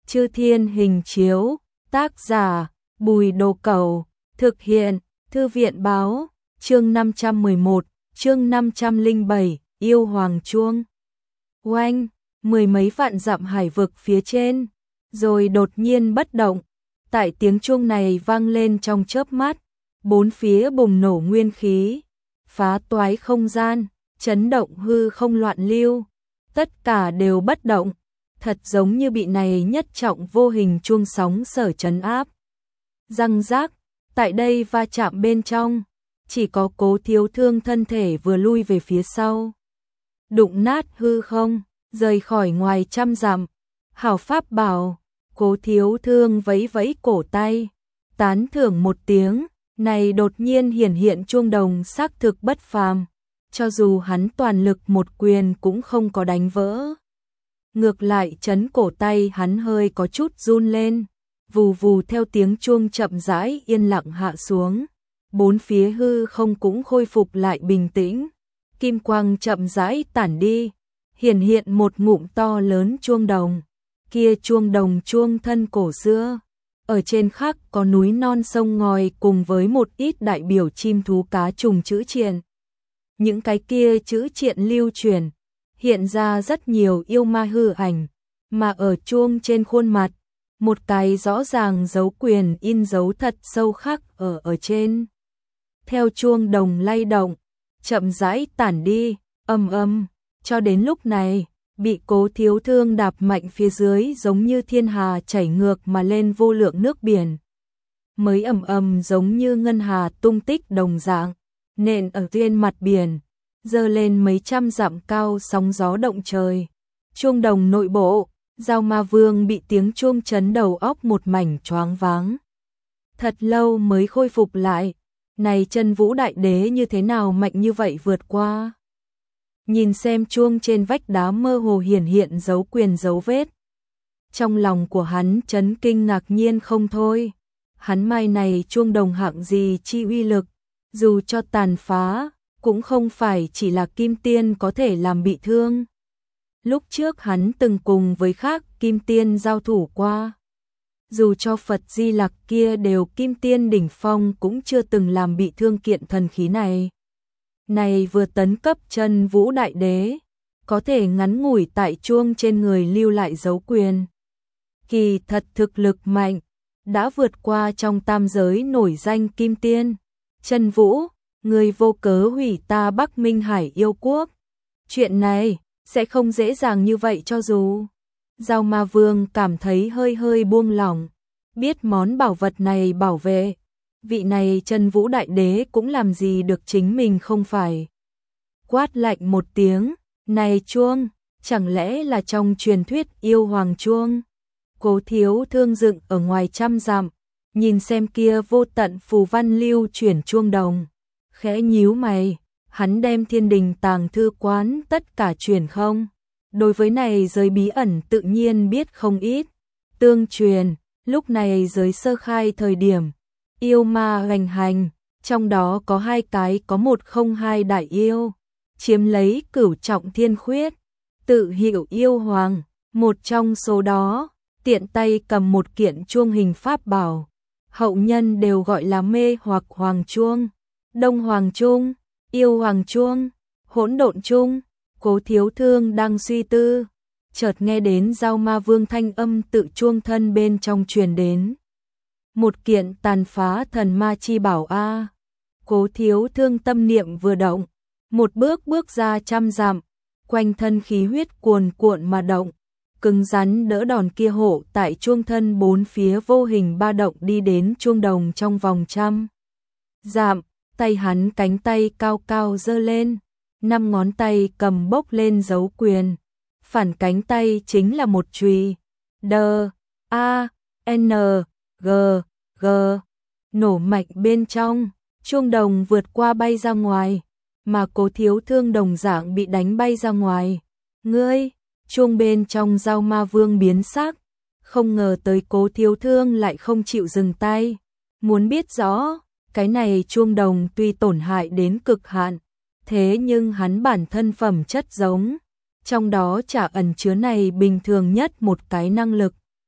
Chư Thiên Hình Chiếu, tác giả Bùi Đồ Cẩu, thực hiện Thư viện Báo, chương 511, chương 507, yêu hoàng chuông. Oanh, mười mấy vạn dặm hải vực phía trên, rồi đột nhiên bất động. Tại tiếng chuông này vang lên trong chớp mắt, bốn phía bùng nổ nguyên khí, phá toái không gian, chấn động hư không loạn lưu, tất cả đều bất động, thật giống như bị này nhất trọng vô hình chuông sóng sở trấn áp. Răng rác, tại đây va chạm bên trong, chỉ có Cố Thiếu Thương thân thể vừa lui về phía sau, đụng nát hư không, rời khỏi ngoài trăm dặm. Hảo pháp bảo, Cố Thiếu Thương vẫy vẫy cổ tay, tán thưởng một tiếng, này đột nhiên hiển hiện chuông đồng xác thực bất phàm, cho dù hắn toàn lực một quyền cũng không có đánh vỡ. Ngược lại chấn cổ tay hắn hơi có chút run lên, vù vù theo tiếng chuông chậm rãi yên lặng hạ xuống, bốn phía hư không cũng khôi phục lại bình tĩnh, kim quang chậm rãi tản đi, hiển hiện một ngụm to lớn chuông đồng. Kia chuông đồng chuông thân cổ xưa, ở trên khắc có núi non sông ngòi cùng với một ít đại biểu chim thú cá trùng chữ triện. Những cái kia chữ triện lưu truyền, hiện ra rất nhiều yêu ma hư ảnh, mà ở chuông trên khuôn mặt, một cái rõ ràng dấu quyền in dấu thật sâu khắc ở trên. Theo chuông đồng lay động, chậm rãi tản đi, cho đến lúc này, bị Cố Thiếu Thương đạp mạnh phía dưới giống như thiên hà chảy ngược mà lên vô lượng nước biển. Mới giống như ngân hà tung tích đồng dạng, nện ở trên mặt biển, dơ lên mấy trăm dặm cao sóng gió động trời. Chuông đồng nội bộ, Giao Ma Vương bị tiếng chuông chấn đầu óc một mảnh choáng váng. Thật lâu mới khôi phục lại, này Chân Vũ Đại Đế như thế nào mạnh như vậy vượt qua. Nhìn xem chuông trên vách đá mơ hồ hiển hiện dấu quyền dấu vết. Trong lòng của hắn chấn kinh ngạc nhiên không thôi. Hắn mai này chuông đồng hạng gì chi uy lực, dù cho tàn phá, cũng không phải chỉ là kim tiên có thể làm bị thương. Lúc trước hắn từng cùng với khác kim tiên giao thủ qua. Dù cho Phật Di Lặc kia đều kim tiên đỉnh phong cũng chưa từng làm bị thương kiện thần khí này. Này vừa tấn cấp Chân Vũ Đại Đế, có thể ngắn ngủi tại chuông trên người lưu lại dấu quyền. Kỳ thật thực lực mạnh, đã vượt qua trong tam giới nổi danh kim tiên. Chân Vũ, người vô cớ hủy ta Bắc Minh Hải yêu quốc. Chuyện này sẽ không dễ dàng như vậy cho dù. Giao Ma Vương cảm thấy hơi buông lỏng, biết món bảo vật này bảo vệ. Vị này Chân Vũ Đại Đế cũng làm gì được chính mình không phải. Quát lạnh một tiếng, này chuông, chẳng lẽ là trong truyền thuyết yêu hoàng chuông. Cố Thiếu Thương dựng ở ngoài trăm dặm, nhìn xem kia vô tận phù văn lưu chuyển chuông đồng. Khẽ nhíu mày, hắn đem Thiên Đình Tàng Thư Quán tất cả truyền không. Đối với này giới bí ẩn tự nhiên biết không ít. Tương truyền, lúc này giới sơ khai thời điểm, yêu ma hoành hành, trong đó có hai cái có 102 đại yêu, chiếm lấy cửu trọng thiên khuyết, tự hiệu yêu hoàng, một trong số đó, tiện tay cầm một kiện chuông hình pháp bảo, hậu nhân đều gọi là mê hoặc hoàng chuông, đông hoàng chuông, yêu hoàng chuông, hỗn độn chuông. Cố Thiếu Thương đang suy tư, chợt nghe đến Giao Ma Vương thanh âm tự chuông thân bên trong truyền đến. Một kiện tàn phá thần ma chi bảo a. Cố Thiếu Thương tâm niệm vừa động, một bước ra trăm dặm, quanh thân khí huyết cuồn cuộn mà động, cứng rắn đỡ đòn kia hộ tại chuông thân bốn phía vô hình ba động đi đến chuông đồng trong vòng trăm dặm, tay hắn cánh tay cao cao giơ lên, 5 ngón tay cầm bốc lên dấu quyền, phản cánh tay chính là một chùy. D-A-N-G G, nổ mạnh bên trong, chuông đồng vượt qua bay ra ngoài, mà Cố Thiếu Thương đồng dạng bị đánh bay ra ngoài. Ngươi, chuông bên trong Giao Ma Vương biến sắc, không ngờ tới Cố Thiếu Thương lại không chịu dừng tay. Muốn biết rõ, cái này chuông đồng tuy tổn hại đến cực hạn, thế nhưng hắn bản thân phẩm chất giống, trong đó chả ẩn chứa này bình thường nhất một cái năng lực.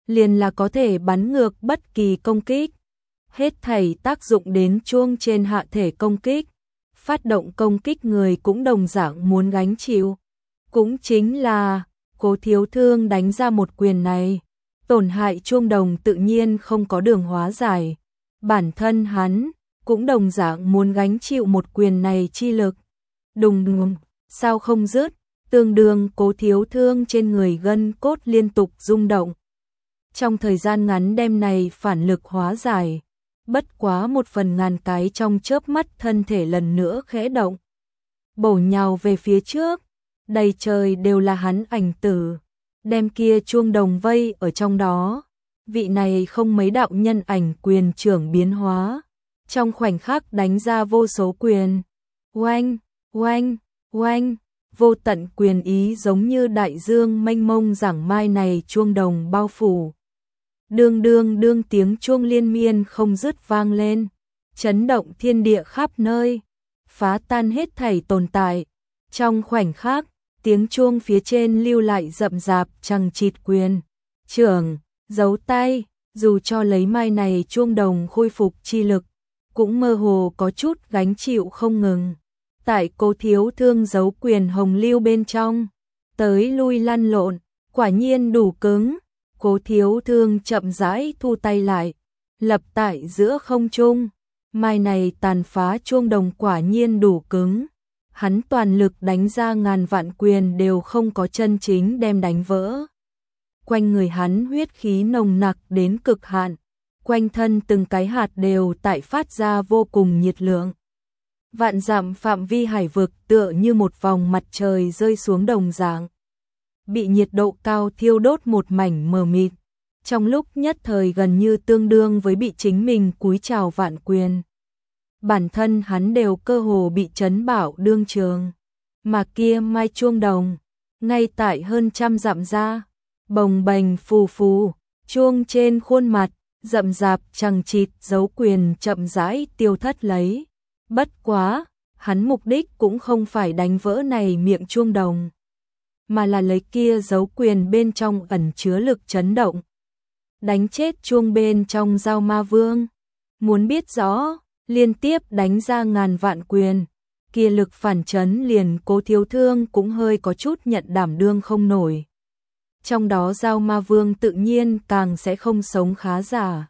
liền là có thể bắn ngược bất kỳ công kích. Hết thảy tác dụng đến chuông trên hạ thể công kích. Phát động công kích người cũng đồng dạng muốn gánh chịu. Cũng chính là, Cố Thiếu Thương đánh ra một quyền này. Tổn hại chuông đồng tự nhiên không có đường hóa giải. Bản thân hắn cũng đồng dạng muốn gánh chịu một quyền này chi lực. Đùng đùng, sao không dứt, tương đương Cố Thiếu Thương trên người gân cốt liên tục rung động. Trong thời gian ngắn đem này phản lực hóa giải, bất quá 1/1000 cái trong chớp mắt thân thể lần nữa khẽ động. Bổ nhào về phía trước, đầy trời đều là hắn ảnh tử, đem kia chuông đồng vây ở trong đó. Vị này không mấy đạo nhân ảnh quyền trưởng biến hóa, trong khoảnh khắc đánh ra vô số quyền. Oanh, oanh, oanh, vô tận quyền ý giống như đại dương mênh mông giảng mai này chuông đồng bao phủ. Đương đương đương tiếng chuông liên miên không dứt vang lên, chấn động thiên địa khắp nơi, phá tan hết thảy tồn tại. Trong khoảnh khắc, tiếng chuông phía trên lưu lại rậm rạp chằng chịt quyền, trưởng, giấu tay, dù cho lấy mai này chuông đồng khôi phục chi lực, cũng mơ hồ có chút gánh chịu không ngừng. Tại Cố Thiếu Thương giấu quyền hồng lưu bên trong, tới lui lăn lộn, quả nhiên đủ cứng. Cố Thiếu Thương chậm rãi thu tay lại, lập tại giữa không trung. Mai này tàn phá chuông đồng quả nhiên đủ cứng. Hắn toàn lực đánh ra ngàn vạn quyền đều không có chân chính đem đánh vỡ. Quanh người hắn huyết khí nồng nặc đến cực hạn, quanh thân từng cái hạt đều tại phát ra vô cùng nhiệt lượng. Vạn dặm phạm vi hải vực tựa như một vòng mặt trời rơi xuống đồng dạng, bị nhiệt độ cao thiêu đốt một mảnh mờ mịt, trong lúc nhất thời gần như tương đương với bị chính mình cúi chào vạn quyền. Bản thân hắn đều cơ hồ bị chấn bảo đương trường, mà kia mai chuông đồng, ngay tại hơn 100 dặm ra, bồng bềnh phù phù, chuông trên khuôn mặt, rậm rạp chằng chịt dấu quyền chậm rãi tiêu thất lấy. Bất quá, hắn mục đích cũng không phải đánh vỡ này miệng chuông đồng, mà là lấy kia dấu quyền bên trong ẩn chứa lực chấn động, đánh chết chuông bên trong Dao Ma Vương. Muốn biết rõ, liên tiếp đánh ra ngàn vạn quyền, kia lực phản chấn liền Cố Thiếu Thương cũng hơi có chút nhận đảm đương không nổi. Trong đó Dao Ma Vương tự nhiên càng sẽ không sống khá giả.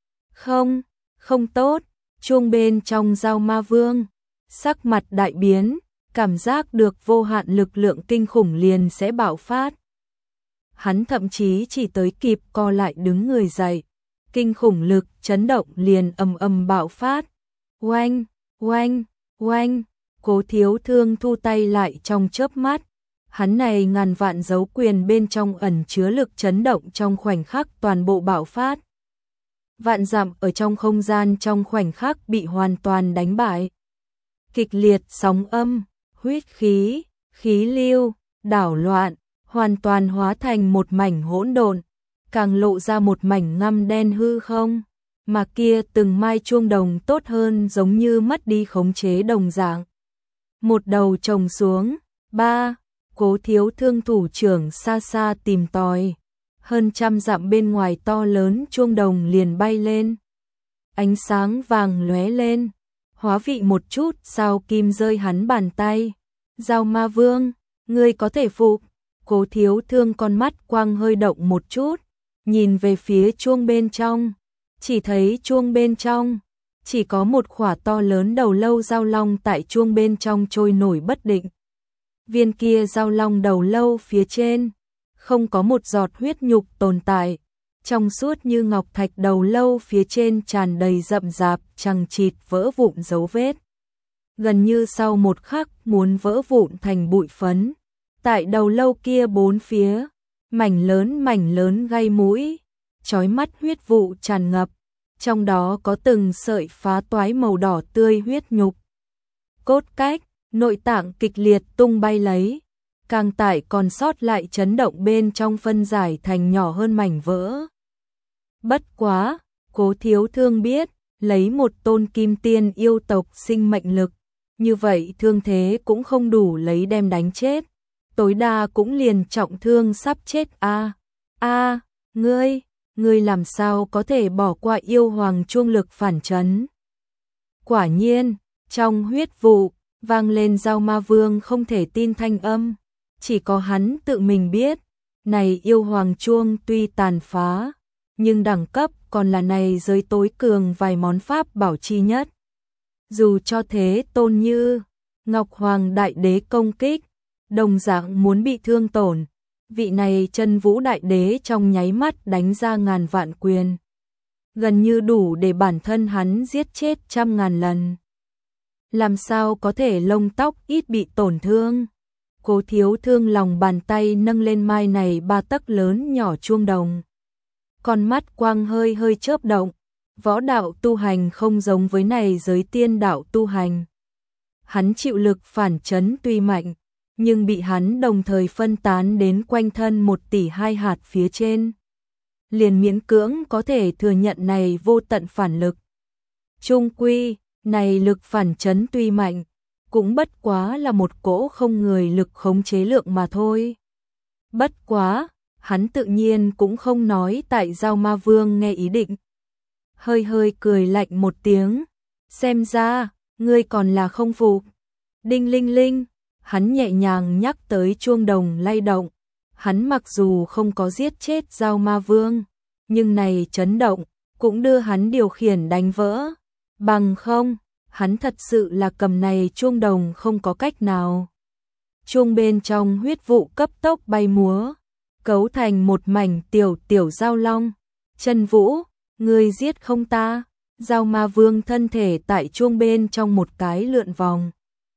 Không tốt, chuông bên trong Dao Ma Vương, sắc mặt đại biến, cảm giác được vô hạn lực lượng kinh khủng liền sẽ bạo phát. Hắn thậm chí chỉ tới kịp co lại đứng người dậy, kinh khủng lực chấn động liền ầm ầm bạo phát. Oanh, oanh, oanh, Cố Thiếu Thương thu tay lại trong chớp mắt. Hắn này ngàn vạn dấu quyền bên trong ẩn chứa lực chấn động trong khoảnh khắc toàn bộ bạo phát. Vạn dặm ở trong không gian trong khoảnh khắc bị hoàn toàn đánh bại. Kịch liệt sóng âm, huyết khí, khí lưu, đảo loạn, hoàn toàn hóa thành một mảnh hỗn độn, càng lộ ra một mảnh ngăm đen hư không, mà kia từng mai chuông đồng tốt hơn giống như mất đi khống chế đồng dạng. Một đầu chồng xuống, Cố Thiếu Thương thủ trưởng xa xa tìm tòi, hơn 100 dặm bên ngoài to lớn chuông đồng liền bay lên. Ánh sáng vàng lóe lên, hóa vị một chút sao kim rơi hắn bàn tay. Dao Ma Vương, ngươi có thể phục. Cố Thiếu Thương con mắt quang hơi động một chút, nhìn về phía chuông bên trong, chỉ thấy chuông bên trong chỉ có một khỏa to lớn đầu lâu dao long tại chuông bên trong trôi nổi bất định. Viên kia dao long đầu lâu phía trên không có một giọt huyết nhục tồn tại, trong suốt như ngọc thạch đầu lâu phía trên tràn đầy rậm rạp chằng chịt vỡ vụn dấu vết, gần như sau một khắc muốn vỡ vụn thành bụi phấn. Tại đầu lâu kia bốn phía, mảnh lớn gai mũi, chói mắt huyết vụ tràn ngập, trong đó có từng sợi phá toái màu đỏ tươi huyết nhục. Cốt cách, nội tạng kịch liệt tung bay lấy, càng tải còn sót lại chấn động bên trong phân giải thành nhỏ hơn mảnh vỡ. Bất quá, Cố Thiếu Thương biết, lấy một tôn kim tiên yêu tộc sinh mệnh lực, như vậy thương thế cũng không đủ lấy đem đánh chết, tối đa cũng liền trọng thương sắp chết. Ngươi, ngươi làm sao có thể bỏ qua yêu hoàng chuông lực phản chấn. Quả nhiên, trong huyết vụ, vang lên Dao Ma Vương không thể tin thanh âm, chỉ có hắn tự mình biết, này yêu hoàng chuông tuy tàn phá, nhưng đẳng cấp còn là này giới tối cường vài món pháp bảo chi nhất. Dù cho thế tôn như Ngọc Hoàng Đại Đế công kích, đồng dạng muốn bị thương tổn, vị này Chân Vũ Đại Đế trong nháy mắt đánh ra ngàn vạn quyền, gần như đủ để bản thân hắn giết chết trăm ngàn lần. Làm sao có thể lông tóc ít bị tổn thương? Cố Thiếu Thương lòng bàn tay nâng lên mai này 3 tấc lớn nhỏ chuông đồng. Con mắt quang hơi hơi chớp động, võ đạo tu hành không giống với này giới tiên đạo tu hành. Hắn chịu lực phản chấn tuy mạnh, nhưng bị hắn đồng thời phân tán đến quanh thân 1 tỷ 2 hạt phía trên. Liền miễn cưỡng có thể thừa nhận này vô tận phản lực. Chung quy, này lực phản chấn tuy mạnh, cũng bất quá là một cỗ không người lực khống chế lượng mà thôi. Bất quá, hắn tự nhiên cũng không nói tại Dao Ma Vương nghe ý định. Hơi hơi cười lạnh một tiếng, xem ra, ngươi còn là không phục. Đinh linh linh, hắn nhẹ nhàng nhắc tới chuông đồng lay động. Hắn mặc dù không có giết chết Dao Ma Vương, nhưng này chấn động, cũng đưa hắn điều khiển đánh vỡ. Bằng không, hắn thật sự là cầm này chuông đồng không có cách nào. Chuông bên trong huyết vụ cấp tốc bay múa, cấu thành một mảnh tiểu tiểu giao long. Chân Vũ, ngươi giết không ta? Dao Ma Vương thân thể tại chuông bên trong một cái lượn vòng,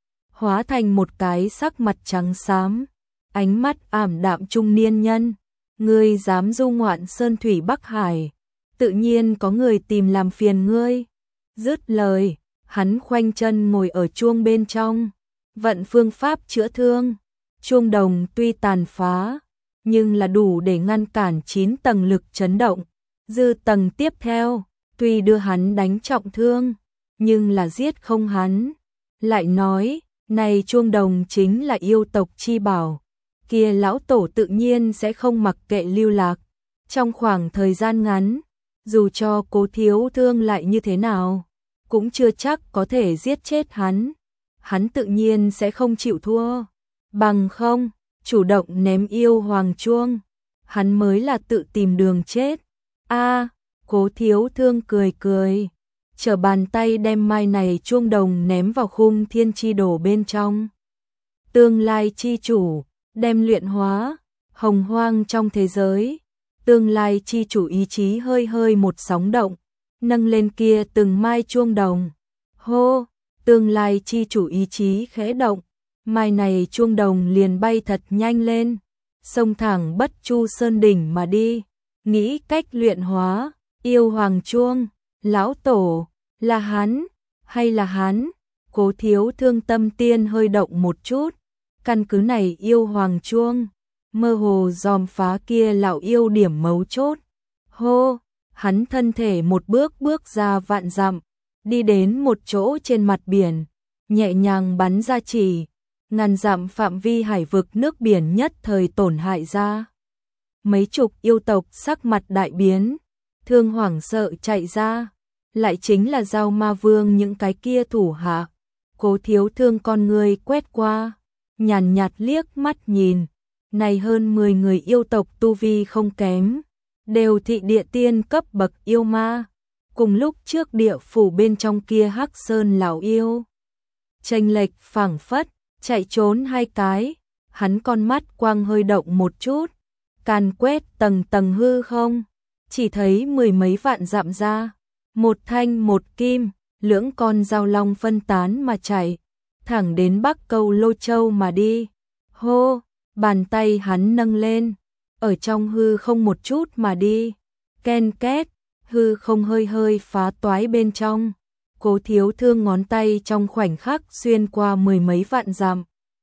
hóa thành một cái sắc mặt trắng xám, ánh mắt ảm đạm trung niên nhân. Ngươi dám du ngoạn sơn thủy Bắc Hải, tự nhiên có người tìm làm phiền ngươi. Dứt lời, hắn khoanh chân ngồi ở chuông bên trong, vận phương pháp chữa thương. Chuông đồng tuy tàn phá, nhưng là đủ để ngăn cản 9 tầng lực chấn động. Dư tầng tiếp theo, tuy đưa hắn đánh trọng thương, nhưng là giết không hắn. Lại nói, này chuông đồng chính là yêu tộc chi bảo, kia lão tổ tự nhiên sẽ không mặc kệ lưu lạc. Trong khoảng thời gian ngắn, dù cho Cố Thiếu Thương lại như thế nào, cũng chưa chắc có thể giết chết hắn. Hắn tự nhiên sẽ không chịu thua, bằng không, chủ động ném yêu hoàng chuông, hắn mới là tự tìm đường chết. A, Cố Thiếu Thương cười cười, trở bàn tay đem mai này chuông đồng ném vào khung thiên chi đồ bên trong. Tương lai chi chủ, đem luyện hóa, hồng hoang trong thế giới. Tương lai chi chủ ý chí hơi hơi một sóng động, nâng lên kia từng mai chuông đồng. Hô, tương lai chi chủ ý chí khẽ động, mai này chuông đồng liền bay thật nhanh lên, xông thẳng Bất Chu Sơn đỉnh mà đi, nghĩ cách luyện hóa yêu hoàng chuông. Lão tổ, là hắn, hay là hắn? Cố Thiếu Thương tâm tiên hơi động một chút, căn cứ này yêu hoàng chuông, mơ hồ dòm phá kia lão yêu điểm mấu chốt. Hô, hắn thân thể một bước bước ra vạn dặm, đi đến một chỗ trên mặt biển, nhẹ nhàng bắn ra chỉ, ngàn dặm phạm vi hải vực nước biển nhất thời tổn hại ra. Mấy chục yêu tộc sắc mặt đại biến, thương hoảng sợ chạy ra, lại chính là Dao Ma Vương những cái kia thủ hạ. Cố Thiếu Thương con người quét qua, nhàn nhạt liếc mắt nhìn, này hơn 10 người yêu tộc tu vi không kém, đều thị địa tiên cấp bậc yêu ma, cùng lúc trước địa phủ bên trong kia Hắc Sơn lão yêu. Chênh lệch phảng phất, chạy trốn 2 cái, hắn con mắt quang hơi động một chút, càn quét tầng tầng hư không, chỉ thấy 10 mấy vạn dặm ra, một thanh một kim, lưỡng con giao long phân tán mà chạy, thẳng đến Bắc Câu Lô Châu mà đi. Hô, bàn tay hắn nâng lên, ở trong hư không một chút mà đi, ken két, hư không hơi hơi phá toái bên trong. Cố Thiếu Thương ngón tay trong khoảnh khắc xuyên qua 10 mấy vạn dặm,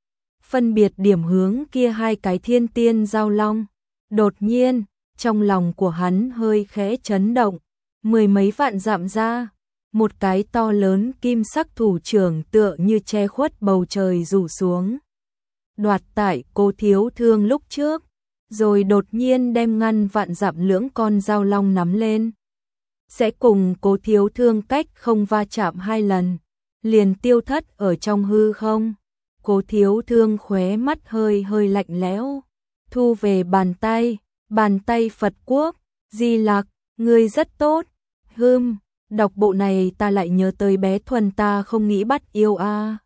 phân biệt điểm hướng kia 2 cái thiên tiên giao long. Đột nhiên, trong lòng của hắn hơi khẽ chấn động, 10 mấy vạn dặm ra, một cái to lớn kim sắc thủ trưởng tựa như che khuất bầu trời rủ xuống, đoạt tại Cố Thiếu Thương lúc trước. rồi đột nhiên đem ngăn vạn dặm lưỡng con dao long nắm lên. Sẽ cùng Cố Thiếu Thương cách không va chạm 2 lần, liền tiêu thất ở trong hư không. Cố Thiếu Thương khóe mắt hơi hơi lạnh lẽo, thu về bàn tay Phật Quốc, Di Lặc, ngươi rất tốt. Đọc bộ này ta lại nhớ tới bé Thuần ta không nghĩ bắt yêu a.